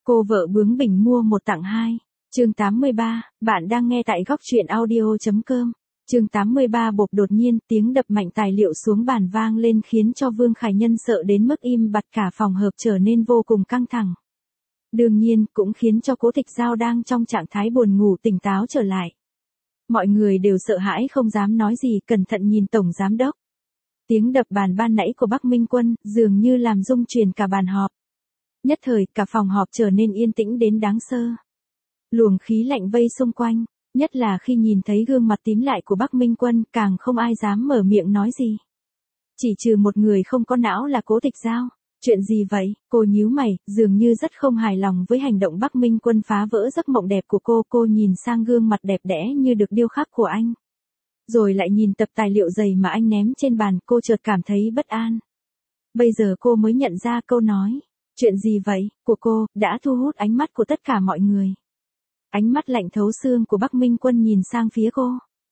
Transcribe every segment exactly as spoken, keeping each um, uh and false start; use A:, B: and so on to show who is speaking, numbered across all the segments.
A: Cô vợ bướng bỉnh mua một tặng hai. Chương tám mươi ba, bạn đang nghe tại góc truyện audio.com. Chương tám mươi ba bộp đột nhiên tiếng đập mạnh tài liệu xuống bàn vang lên khiến cho Vương Khải Nhân sợ đến mức im bặt, cả phòng hợp trở nên vô cùng căng thẳng. Đương nhiên cũng khiến cho Cố Tịch Giao đang trong trạng thái buồn ngủ tỉnh táo trở lại. Mọi người đều sợ hãi không dám nói gì, cẩn thận nhìn tổng giám đốc. Tiếng đập bàn ban nãy của Bắc Minh Quân dường như làm rung chuyển cả bàn họp. Nhất thời cả phòng họp trở nên yên tĩnh đến đáng sợ. Luồng khí lạnh vây xung quanh, nhất là khi nhìn thấy gương mặt tím lại của Bắc Minh Quân, càng không ai dám mở miệng nói gì. Chỉ trừ một người không có não là Cố Tịch Giao. Chuyện gì vậy? Cô nhíu mày, dường như rất không hài lòng với hành động Bắc Minh Quân phá vỡ giấc mộng đẹp của cô. Cô nhìn sang gương mặt đẹp đẽ như được điêu khắc của anh. Rồi lại nhìn tập tài liệu dày mà anh ném trên bàn, cô chợt cảm thấy bất an. Bây giờ cô mới nhận ra câu nói, chuyện gì vậy, của cô, đã thu hút ánh mắt của tất cả mọi người. Ánh mắt lạnh thấu xương của Bắc Minh Quân nhìn sang phía cô.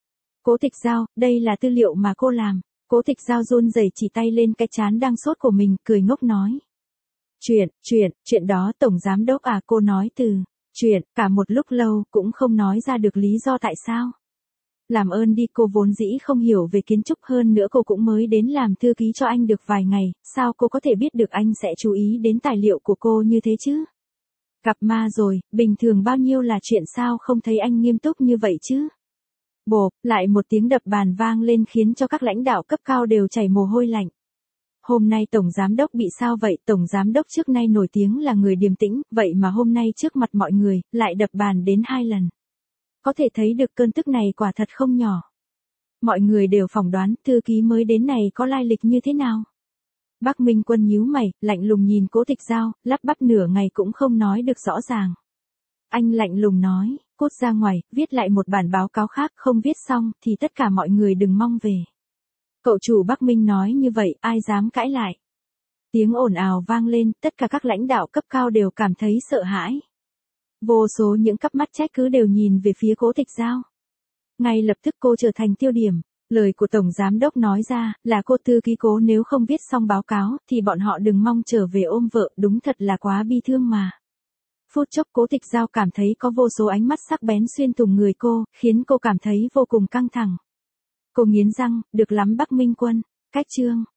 A: Cố Tịch Giao, đây là tư liệu mà cô làm. Cố Tịch Giao run rẩy chỉ tay lên cái trán đang sốt của mình, cười ngốc nói. Chuyện, chuyện, chuyện đó tổng giám đốc à? Cô nói từ, chuyện, cả một lúc lâu cũng không nói ra được lý do tại sao. Làm ơn đi, cô vốn dĩ không hiểu về kiến trúc, hơn nữa cô cũng mới đến làm thư ký cho anh được vài ngày, sao cô có thể biết được anh sẽ chú ý đến tài liệu của cô như thế chứ? Gặp ma rồi, bình thường bao nhiêu là chuyện, sao không thấy anh nghiêm túc như vậy chứ? Bộp, lại một tiếng đập bàn vang lên khiến cho các lãnh đạo cấp cao đều chảy mồ hôi lạnh. Hôm nay tổng giám đốc bị sao vậy? Tổng giám đốc trước nay nổi tiếng là người điềm tĩnh, vậy mà hôm nay trước mặt mọi người, lại đập bàn đến hai lần. Có thể thấy được cơn tức này quả thật không nhỏ. Mọi người đều phỏng đoán thư ký mới đến này có lai lịch như thế nào. Bắc Minh Quân nhíu mày, lạnh lùng nhìn Cố Tịch Giao, lắp bắp nửa ngày cũng không nói được rõ ràng. Anh lạnh lùng nói, cút ra ngoài, viết lại một bản báo cáo khác, không viết xong thì tất cả mọi người đừng mong về. Cậu chủ Bắc Minh nói như vậy, ai dám cãi lại. Tiếng ồn ào vang lên, tất cả các lãnh đạo cấp cao đều cảm thấy sợ hãi. Vô số những cặp mắt trách cứ đều nhìn về phía Cố Tịch Giao. Ngay lập tức cô trở thành tiêu điểm. Lời của tổng giám đốc nói ra là cô thư ký Cố nếu không viết xong báo cáo thì bọn họ đừng mong trở về ôm vợ, đúng thật là quá bi thương mà. Phút chốc Cố Tịch Giao cảm thấy có vô số ánh mắt sắc bén xuyên thủng người cô, khiến cô cảm thấy vô cùng căng thẳng. Cô nghiến răng, được lắm Bắc Minh Quân, cách chương.